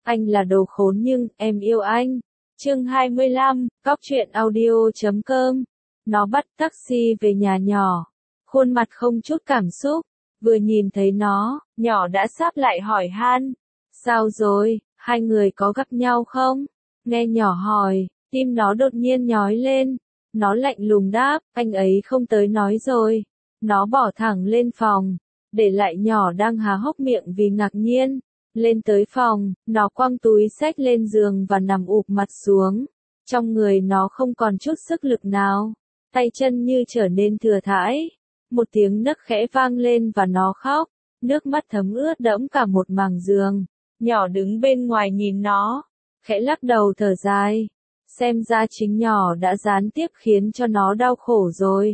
anh là đồ khốn nhưng em yêu anh. Chương 25, Cóc truyện audio.com. Nó bắt taxi về nhà nhỏ, khuôn mặt không chút cảm xúc, vừa nhìn thấy nó, nhỏ đã sáp lại hỏi han. Sao rồi, hai người có gặp nhau không? Nghe nhỏ hỏi, tim nó đột nhiên nhói lên. Nó lạnh lùng đáp, anh ấy không tới nói rồi. Nó bỏ thẳng lên phòng, để lại nhỏ đang há hốc miệng vì ngạc nhiên. Lên tới phòng, nó quăng túi xách lên giường và nằm ụp mặt xuống. Trong người nó không còn chút sức lực nào, tay chân như trở nên thừa thãi. Một tiếng nấc khẽ vang lên và nó khóc, nước mắt thấm ướt đẫm cả một mảng giường. Nhỏ đứng bên ngoài nhìn nó, khẽ lắc đầu thở dài. Xem ra chính nhỏ đã gián tiếp khiến cho nó đau khổ rồi.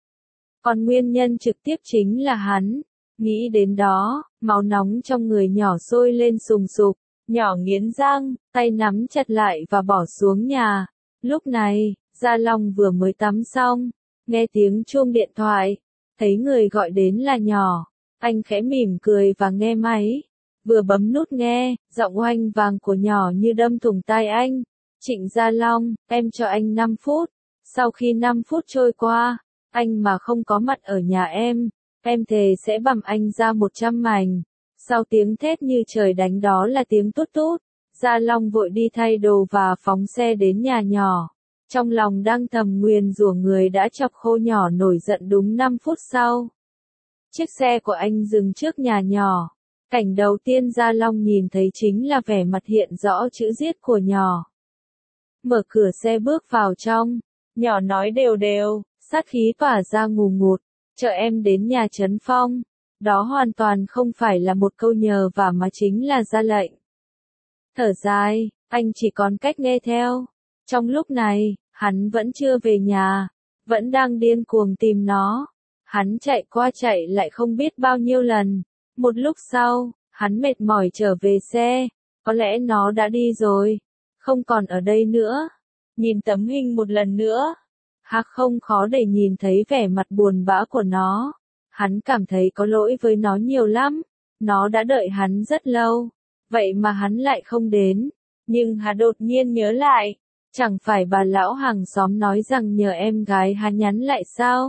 Còn nguyên nhân trực tiếp chính là hắn. Nghĩ đến đó, máu nóng trong người nhỏ sôi lên sùng sục. Nhỏ nghiến răng, tay nắm chặt lại và bỏ xuống nhà. Lúc này, Gia Long vừa mới tắm xong, nghe tiếng chuông điện thoại, thấy người gọi đến là nhỏ. Anh khẽ mỉm cười và nghe máy. Vừa bấm nút nghe, giọng oanh vàng của nhỏ như đâm thủng tai anh. Trịnh Gia Long, em cho anh 5 phút. Sau khi 5 phút trôi qua, anh mà không có mặt ở nhà em thề sẽ bằm anh ra 100 mảnh. Sau tiếng thét như trời đánh đó là tiếng tút tút. Gia Long vội đi thay đồ và phóng xe đến nhà nhỏ. Trong lòng đang thầm nguyền rủa người đã chọc khô nhỏ nổi giận đúng 5 phút sau. Chiếc xe của anh dừng trước nhà nhỏ. Cảnh đầu tiên Gia Long nhìn thấy chính là vẻ mặt hiện rõ chữ giết của nhỏ. Mở cửa xe bước vào trong, nhỏ nói đều đều, sát khí tỏa ra ngù ngụt, chờ em đến nhà Trấn Phong. Đó hoàn toàn không phải là một câu nhờ vả mà chính là ra lệnh. Thở dài, anh chỉ còn cách nghe theo. Trong lúc này, hắn vẫn chưa về nhà, vẫn đang điên cuồng tìm nó. Hắn chạy qua chạy lại không biết bao nhiêu lần. Một lúc sau, hắn mệt mỏi trở về xe. Có lẽ nó đã đi rồi, không còn ở đây nữa. Nhìn tấm hình một lần nữa, Hạc không khó để nhìn thấy vẻ mặt buồn bã của nó. Hắn cảm thấy có lỗi với nó nhiều lắm. Nó đã đợi hắn rất lâu, vậy mà hắn lại không đến. Nhưng hắn đột nhiên nhớ lại, chẳng phải bà lão hàng xóm nói rằng nhờ em gái hắn nhắn lại sao?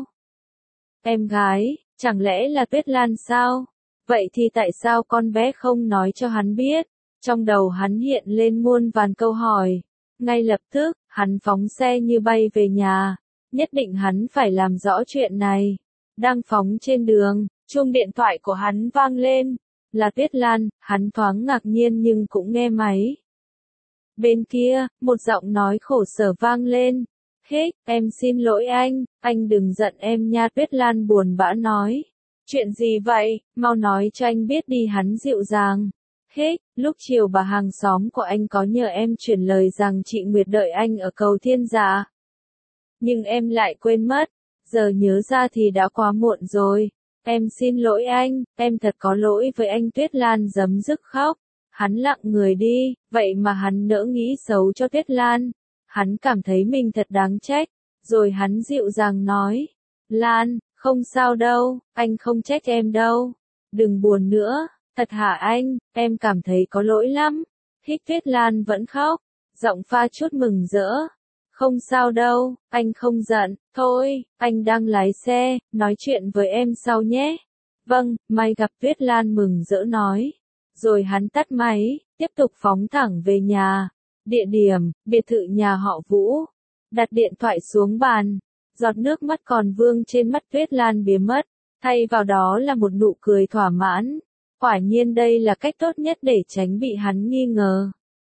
Em gái, chẳng lẽ là Tuyết Lan sao? Vậy thì tại sao con bé không nói cho hắn biết? Trong đầu hắn hiện lên muôn vàn câu hỏi. Ngay lập tức, hắn phóng xe như bay về nhà. Nhất định hắn phải làm rõ chuyện này. Đang phóng trên đường, chuông điện thoại của hắn vang lên. Là Tuyết Lan, hắn thoáng ngạc nhiên nhưng cũng nghe máy. Bên kia, một giọng nói khổ sở vang lên. Hích, em xin lỗi anh đừng giận em nha. Tuyết Lan buồn bã nói. Chuyện gì vậy, mau nói cho anh biết đi. Hắn dịu dàng. Hích, lúc chiều bà hàng xóm của anh có nhờ em chuyển lời rằng chị Nguyệt đợi anh ở cầu Thiên Dạ. Nhưng em lại quên mất, giờ nhớ ra thì đã quá muộn rồi. Em xin lỗi anh, em thật có lỗi với anh. Tuyết Lan giấm dứt khóc. Hắn lặng người đi, vậy mà hắn nỡ nghĩ xấu cho Tuyết Lan. Hắn cảm thấy mình thật đáng trách, rồi hắn dịu dàng nói. Lan, không sao đâu, anh không trách em đâu. Đừng buồn nữa, thật hả anh, em cảm thấy có lỗi lắm. Hích. Tuyết Lan vẫn khóc, giọng pha chút mừng rỡ. Không sao đâu, anh không giận, thôi, anh đang lái xe, nói chuyện với em sau nhé. Vâng, mai gặp. Tuyết Lan mừng rỡ nói. Rồi hắn tắt máy, tiếp tục phóng thẳng về nhà. Địa điểm, biệt thự nhà họ Vũ. Đặt điện thoại xuống bàn, giọt nước mắt còn vương trên mắt Tuyết Lan biến mất, thay vào đó là một nụ cười thỏa mãn. Quả nhiên đây là cách tốt nhất để tránh bị hắn nghi ngờ.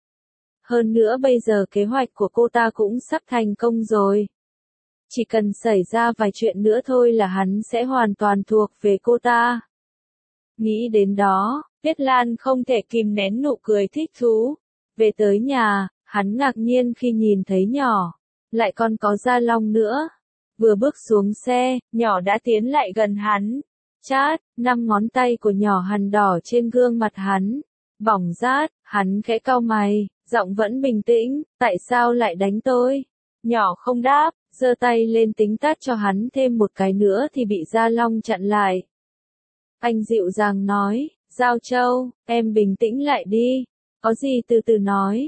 Hơn nữa bây giờ kế hoạch của cô ta cũng sắp thành công rồi. Chỉ cần xảy ra vài chuyện nữa thôi là hắn sẽ hoàn toàn thuộc về cô ta. Nghĩ đến đó, Tuyết Lan không thể kìm nén nụ cười thích thú. Về tới nhà, hắn ngạc nhiên khi nhìn thấy nhỏ, lại còn có Gia Long nữa. Vừa bước xuống xe, nhỏ đã tiến lại gần hắn. Chát, 5 ngón tay của nhỏ hằn đỏ trên gương mặt hắn. Bỏng rát, hắn khẽ cau mày, giọng vẫn bình tĩnh, tại sao lại đánh tôi? Nhỏ không đáp, giơ tay lên tính tát cho hắn thêm một cái nữa thì bị Gia Long chặn lại. Anh dịu dàng nói, Giao Châu, em bình tĩnh lại đi. Có gì từ từ nói.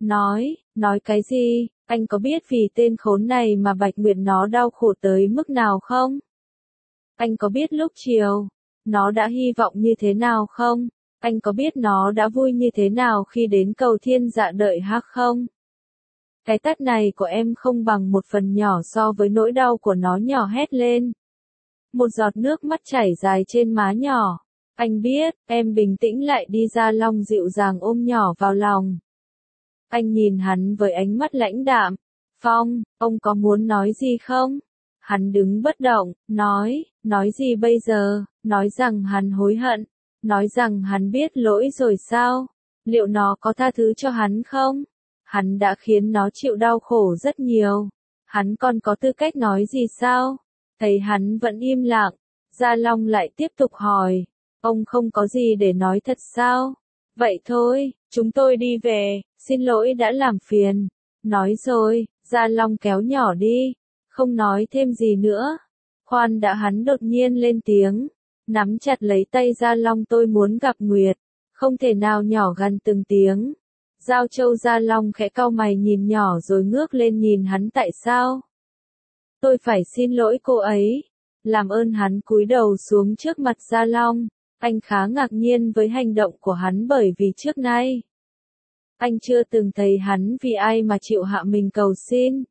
Nói cái gì, anh có biết vì tên khốn này mà Bạch Nguyệt nó đau khổ tới mức nào không? Anh có biết lúc chiều, nó đã hy vọng như thế nào không? Anh có biết nó đã vui như thế nào khi đến cầu thiên dạ đợi hắc không? Cái tát này của em không bằng một phần nhỏ so với nỗi đau của nó, nhỏ hét lên. Một giọt nước mắt chảy dài trên má nhỏ. Anh biết, em bình tĩnh lại đi. Gia Long dịu dàng ôm nhỏ vào lòng. Anh nhìn hắn với ánh mắt lãnh đạm. Phong, ông có muốn nói gì không? Hắn đứng bất động, nói gì bây giờ, nói rằng hắn hối hận, nói rằng hắn biết lỗi rồi sao? Liệu nó có tha thứ cho hắn không? Hắn đã khiến nó chịu đau khổ rất nhiều. Hắn còn có tư cách nói gì sao? Thấy hắn vẫn im lặng, Gia Long lại tiếp tục hỏi. Ông không có gì để nói thật sao? Vậy thôi, chúng tôi đi về, xin lỗi đã làm phiền. Nói rồi, Gia Long kéo nhỏ đi, không nói thêm gì nữa. Khoan đã, hắn đột nhiên lên tiếng, nắm chặt lấy tay Gia Long. Tôi muốn gặp Nguyệt, không thể nào, nhỏ gằn từng tiếng. Giao Châu. Gia Long khẽ cau mày nhìn nhỏ rồi ngước lên nhìn hắn. Tại sao? Tôi phải xin lỗi cô ấy. Làm ơn. Hắn cúi đầu xuống trước mặt Gia Long. Anh khá ngạc nhiên với hành động của hắn bởi vì trước nay anh chưa từng thấy hắn vì ai mà chịu hạ mình cầu xin.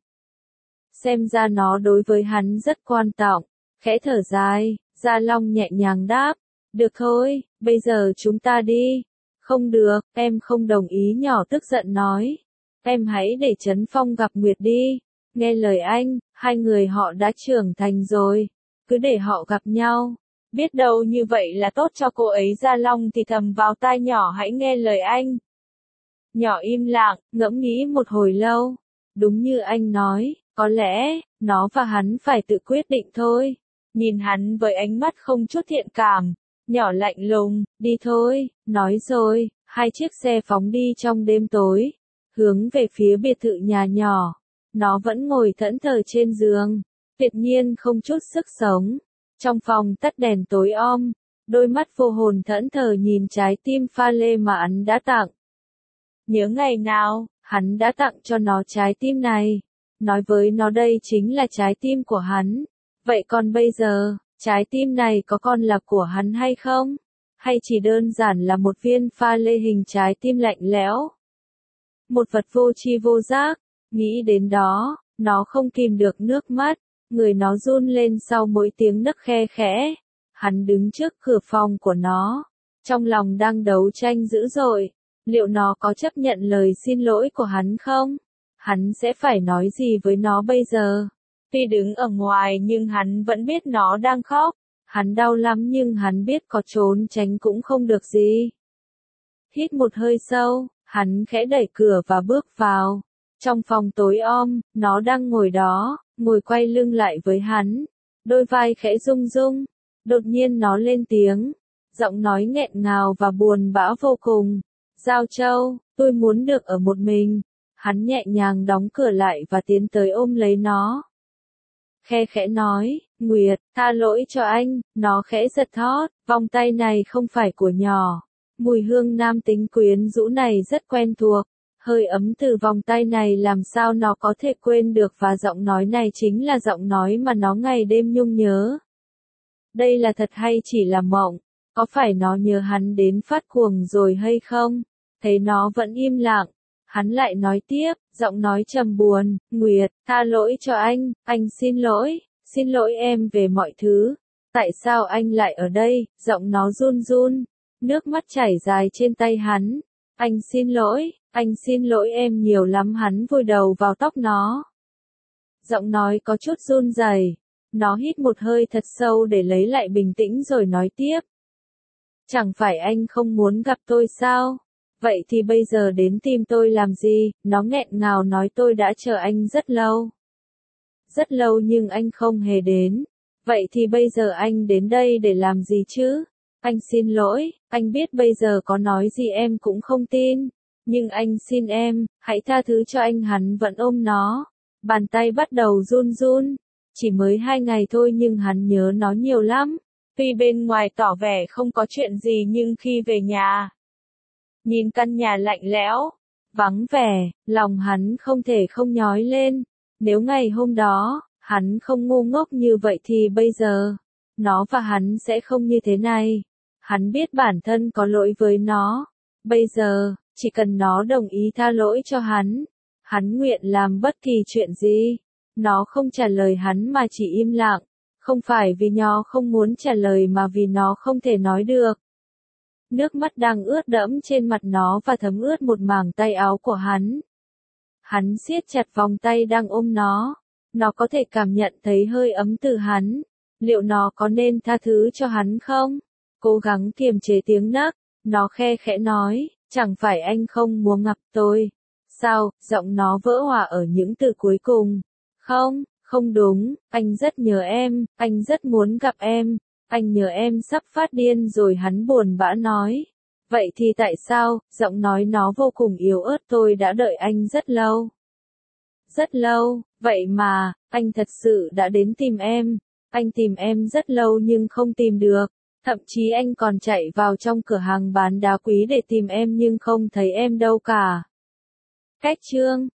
Xem ra nó đối với hắn rất quan trọng. Khẽ thở dài, Gia Long nhẹ nhàng đáp. Được thôi, bây giờ chúng ta đi. Không được, em không đồng ý. Nhỏ tức giận nói. Em hãy để Trấn Phong gặp Nguyệt đi. Nghe lời anh, hai người họ đã trưởng thành rồi. Cứ để họ gặp nhau. Biết đâu như vậy là tốt cho cô ấy. Gia Long thì thầm vào tai nhỏ. Hãy nghe lời anh. Nhỏ im lặng, ngẫm nghĩ một hồi lâu. Đúng như anh nói, có lẽ, nó và hắn phải tự quyết định thôi. Nhìn hắn với ánh mắt không chút thiện cảm. Nhỏ lạnh lùng, đi thôi, nói rồi. Hai chiếc xe phóng đi trong đêm tối, hướng về phía biệt thự nhà nhỏ. Nó vẫn ngồi thẫn thờ trên giường, tuyệt nhiên không chút sức sống. Trong phòng tắt đèn tối om, đôi mắt vô hồn thẫn thờ nhìn trái tim pha lê mà hắn đã tặng. Nhớ ngày nào, hắn đã tặng cho nó trái tim này. Nói với nó đây chính là trái tim của hắn. Vậy còn bây giờ, trái tim này có còn là của hắn hay không? Hay chỉ đơn giản là một viên pha lê hình trái tim lạnh lẽo? Một vật vô tri vô giác. Nghĩ đến đó, nó không kìm được nước mắt. Người nó run lên sau mỗi tiếng nấc khe khẽ. Hắn đứng trước cửa phòng của nó, trong lòng đang đấu tranh dữ dội. Liệu nó có chấp nhận lời xin lỗi của hắn không? Hắn sẽ phải nói gì với nó bây giờ? Tuy đứng ở ngoài nhưng hắn vẫn biết nó đang khóc. Hắn đau lắm nhưng hắn biết có trốn tránh cũng không được gì. Hít một hơi sâu, hắn khẽ đẩy cửa và bước vào. Trong phòng tối om, nó đang ngồi đó, ngồi quay lưng lại với hắn. Đôi vai khẽ rung rung. Đột nhiên nó lên tiếng. Giọng nói nghẹn ngào và buồn bã vô cùng. Giao Châu, tôi muốn được ở một mình. Hắn nhẹ nhàng đóng cửa lại và tiến tới ôm lấy nó. Khe khẽ nói, Nguyệt, tha lỗi cho anh. Nó khẽ giật thót, vòng tay này không phải của nhỏ. Mùi hương nam tính quyến rũ này rất quen thuộc. Hơi ấm từ vòng tay này làm sao nó có thể quên được, và giọng nói này chính là giọng nói mà nó ngày đêm nhung nhớ. Đây là thật hay chỉ là mộng? Có phải nó nhớ hắn đến phát cuồng rồi hay không? Thấy nó vẫn im lặng, hắn lại nói tiếp, giọng nói trầm buồn, Nguyệt, tha lỗi cho anh xin lỗi em về mọi thứ. Tại sao anh lại ở đây? Giọng nó run run, nước mắt chảy dài trên tay hắn. Anh xin lỗi em nhiều lắm. Hắn vùi đầu vào tóc nó. Giọng nói có chút run rẩy. Nó hít một hơi thật sâu để lấy lại bình tĩnh rồi nói tiếp. Chẳng phải anh không muốn gặp tôi sao? Vậy thì bây giờ đến tìm tôi làm gì? Nó nghẹn ngào nói, tôi đã chờ anh rất lâu. Rất lâu nhưng anh không hề đến. Vậy thì bây giờ anh đến đây để làm gì chứ? Anh xin lỗi, anh biết bây giờ có nói gì em cũng không tin. Nhưng anh xin em, hãy tha thứ cho anh. Hắn vẫn ôm nó. Bàn tay bắt đầu run run. Chỉ mới 2 ngày thôi nhưng hắn nhớ nó nhiều lắm. Tuy bên ngoài tỏ vẻ không có chuyện gì nhưng khi về nhà, Nhìn căn nhà lạnh lẽo, vắng vẻ, lòng hắn không thể không nhói lên. Nếu ngày hôm đó, hắn không ngu ngốc như vậy thì bây giờ, nó và hắn sẽ không như thế này. Hắn biết bản thân có lỗi với nó. Bây giờ, chỉ cần nó đồng ý tha lỗi cho hắn nguyện làm bất kỳ chuyện gì. Nó không trả lời hắn mà chỉ im lặng. Không phải vì nó không muốn trả lời mà vì nó không thể nói được. Nước mắt đang ướt đẫm trên mặt nó và thấm ướt một mảng tay áo của hắn. Hắn siết chặt vòng tay đang ôm nó. Nó có thể cảm nhận thấy hơi ấm từ hắn. Liệu nó có nên tha thứ cho hắn không? Cố gắng kiềm chế tiếng nấc. Nó khe khẽ nói, chẳng phải anh không muốn gặp tôi. Sao, giọng nó vỡ òa ở những từ cuối cùng. Không, không đúng, anh rất nhớ em, anh rất muốn gặp em. Anh nhớ em sắp phát điên rồi, hắn buồn bã nói. Vậy thì tại sao, giọng nói nó vô cùng yếu ớt, tôi đã đợi anh rất lâu. Rất lâu, vậy mà, anh thật sự đã đến tìm em. Anh tìm em rất lâu nhưng không tìm được. Thậm chí anh còn chạy vào trong cửa hàng bán đá quý để tìm em nhưng không thấy em đâu cả. Cách chương